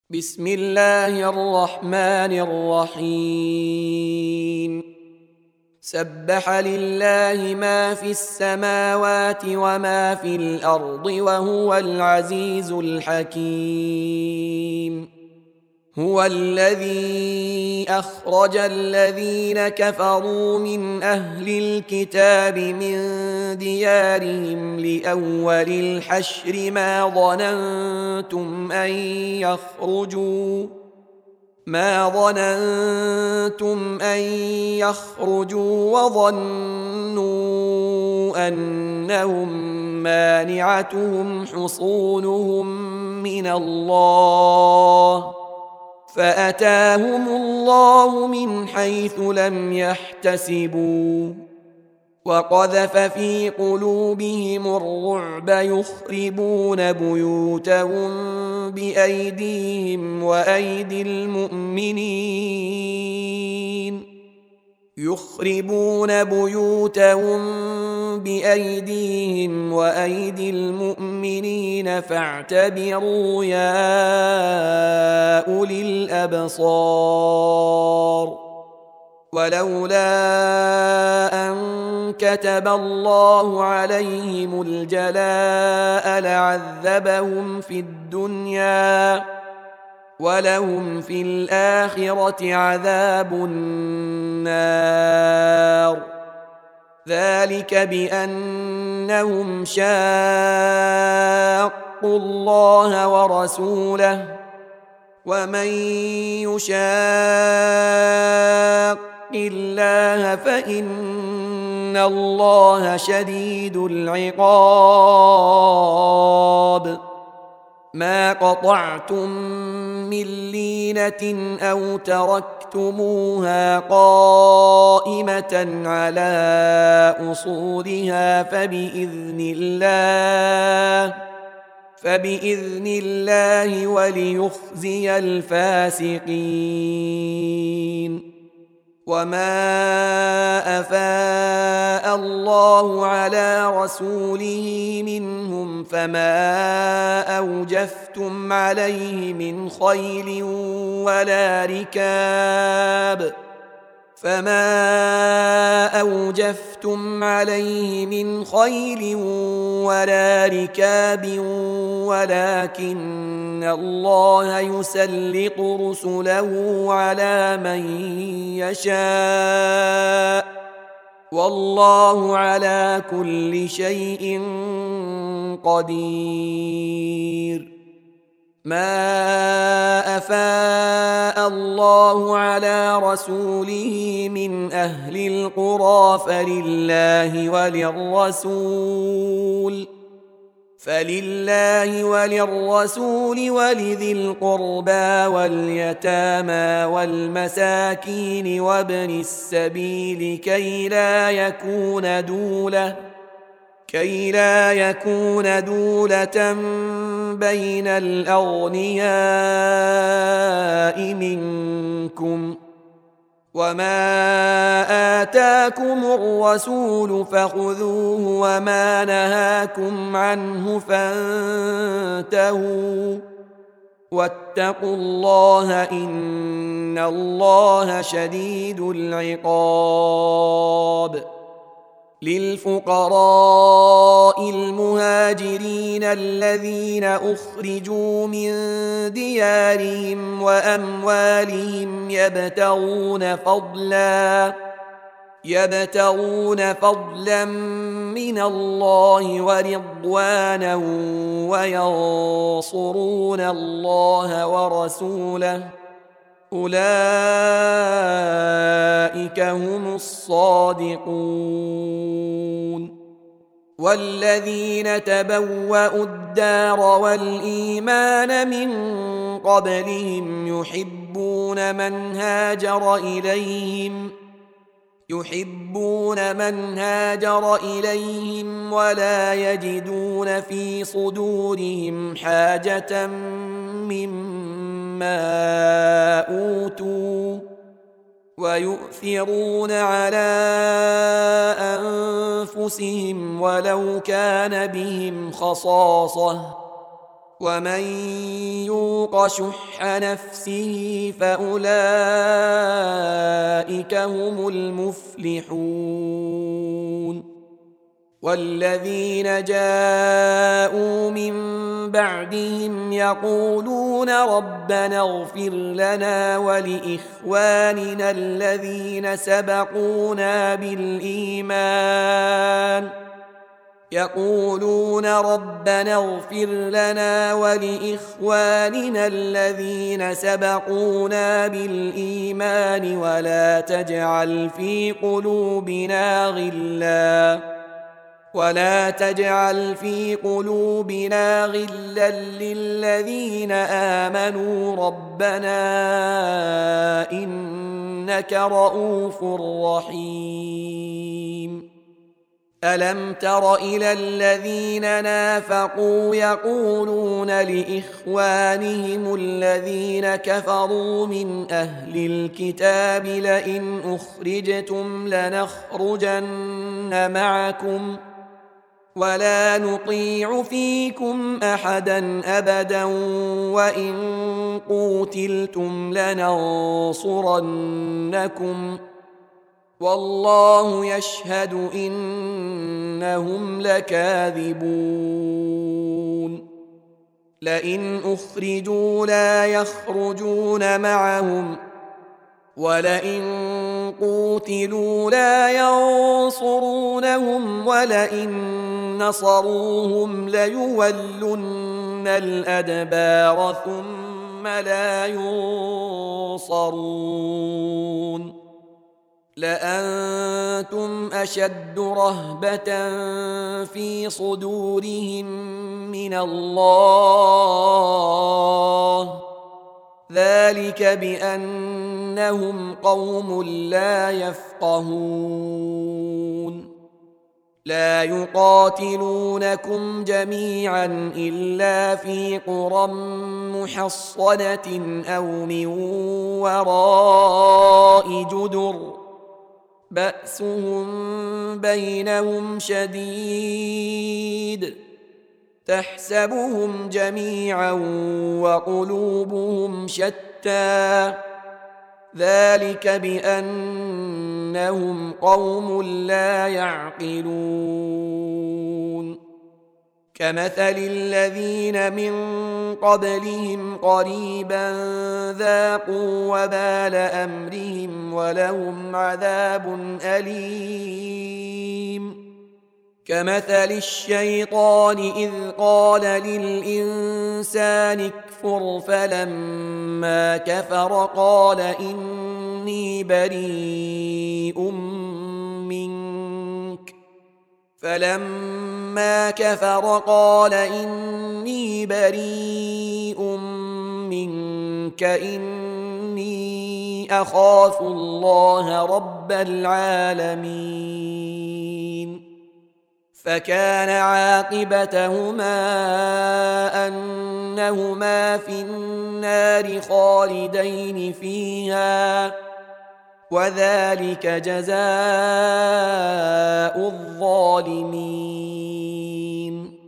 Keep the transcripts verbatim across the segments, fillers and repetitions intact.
بسم الله الرحمن الرحيم. سبح لله ما في السماوات وما في الأرض وهو العزيز الحكيم. هو الذي أخرج الذين كفروا من أهل الكتاب من ديارهم لأول الحشر ما ظننتم أن يخرجوا ما ظننتم أن يخرجوا وظنوا أنهم مانعتهم حصونهم من الله فأتاهم الله من حيث لم يحتسبوا وقذف في قلوبهم الرعب يخربون بيوتهم بأيديهم وأيدي المؤمنين يخربون بيوتهم بأيديهم وأيدي المؤمنين فاعتبروا يا أولي الأبصار. ولولا أن كتب الله عليهم الجلاء لعذبهم في الدنيا ولهم في الآخرة عذاب النار. ذلك بأنهم شاقوا الله ورسوله ومن يشاق الله فإن الله شديد العقاب. ما قطعتم من لينة أو تركتموها قائمة على أصولها فبإذن الله فبإذن الله وليخزي الفاسقين. وما أفاء الله على رسوله منهم فما أوجفتم عليه من خيل ولا ركاب فما أوجفتم عليه من خيل ولا ركاب ولكن الله يسلط رسله على من يشاء والله على كل شيء قدير. ما أفاء الله على رسوله من أهل القرى فلله وللرسول فلله وللرسول ولذي القربى واليتامى والمساكين وابن السبيل كي لا يكون دولة كي لا يكون دولة بين الأغنياء منكم. وما آتاكم الرسول فخذوه وما نهاكم عنه فانتهوا واتقوا الله إن الله شديد العقاب. للفقراء المهاجرين الذين أخرجوا من ديارهم وأموالهم يبتغون فضلا يبتغون فضلا من الله ورضوانا وينصرون الله ورسوله أولئك هم الصادقون. والذين تبوأوا الدار والإيمان من قبلهم يحبون من هاجر إليهم يحبون من هاجر إليهم ولا يجدون في صدورهم حاجة مما أوتوا ويؤثرون على أنفسهم ولو كان بهم خصاصة ومن يوق شح نفسه فأولئك هم المفلحون والذين جاءوا من بعدهم يقولون ربنا اغفر لنا ولإخواننا الذين سبقونا بالإيمان يقولون ربنا اغفر لنا ولإخواننا الذين سبقونا بالإيمان ولا تجعل في قلوبنا غلا ولا تجعل في قلوبنا غلا للذين آمنوا ربنا إنك رؤوف رحيم ألم تر إلى الذين نافقوا يقولون لإخوانهم الذين كفروا من أهل الكتاب لئن أخرجتم لنخرجن معكم ولا نطيع فيكم أحدا أبدا وإن قوتلتم لننصرنكم والله يشهد إنهم لكاذبون لئن أخرجوا لا يخرجون معهم ولئن قوتلوا لا ينصرونهم ولئن نصروهم ليولن الأدبار ثم لا ينصرون لأنتم أشد رهبة في صدورهم من الله ذلك بأنهم قوم لا يفقهون لا يقاتلونكم جميعا إلا في قرى محصنة أو من وراء جدر بأسهم بينهم شديد تحسبهم جميعا وقلوبهم شتى ذلك بأنهم قوم لا يعقلون كمثل الذين من قبلهم قريبا ذاقوا وبال أمرهم ولهم عذاب أليم كمثل الشيطان إذ قال للإنسان اكفر فلما كفر قال إني بريء منك فلما كفر قال إني بريء منك إني أخاف الله رب العالمين فكان عاقبتهما أنهما في النار خالدين فيها وذلك جزاء الظالمين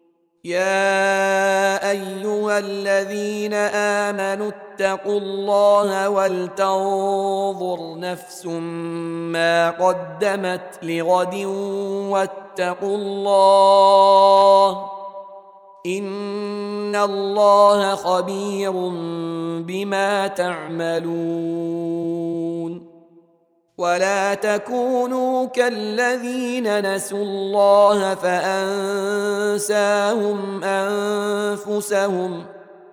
يا أيها الذين آمنوا اتقوا الله ولتنظر نفس ما قدمت لغد واتقوا الله إن الله خبير بما تعملون ولا تكونوا كالذين نسوا الله فأنساهم أنفسهم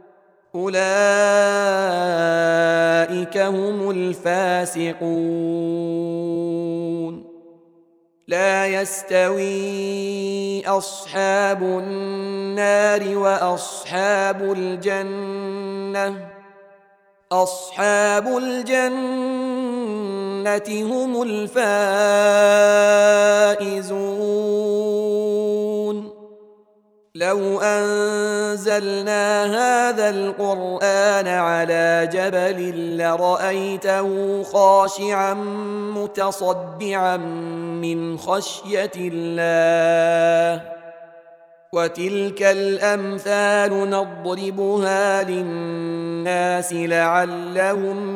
أولئك هم الفاسقون لا يستوي أصحاب النار وأصحاب الجنة أصحاب الجنة هم الفائزون لو أنزلنا هذا القرآن على جبل لرأيته خاشعا متصدعا من خشية الله وتلك الأمثال نضربها للناس لعلهم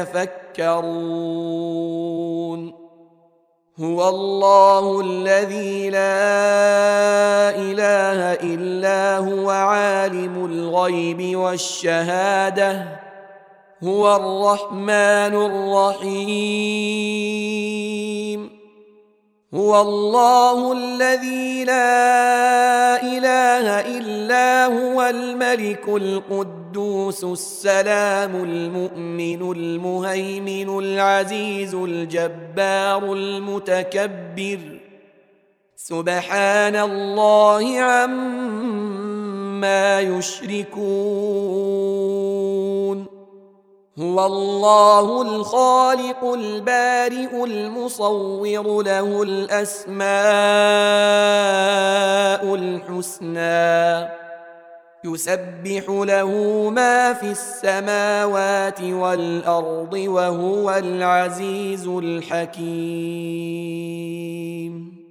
يتفكرون. هو الله الذي لا إله إلا هو عالم الغيب والشهادة هو الرحمن الرحيم. هو الله الذي لا إله إلا هو الملك القدوس السلام المؤمن المهيمن العزيز الجبار المتكبر سبحان الله عما يشركون. هو الله الخالق البارئ المصور له الأسماء الحسنى يسبح له ما في السماوات والأرض وهو العزيز الحكيم.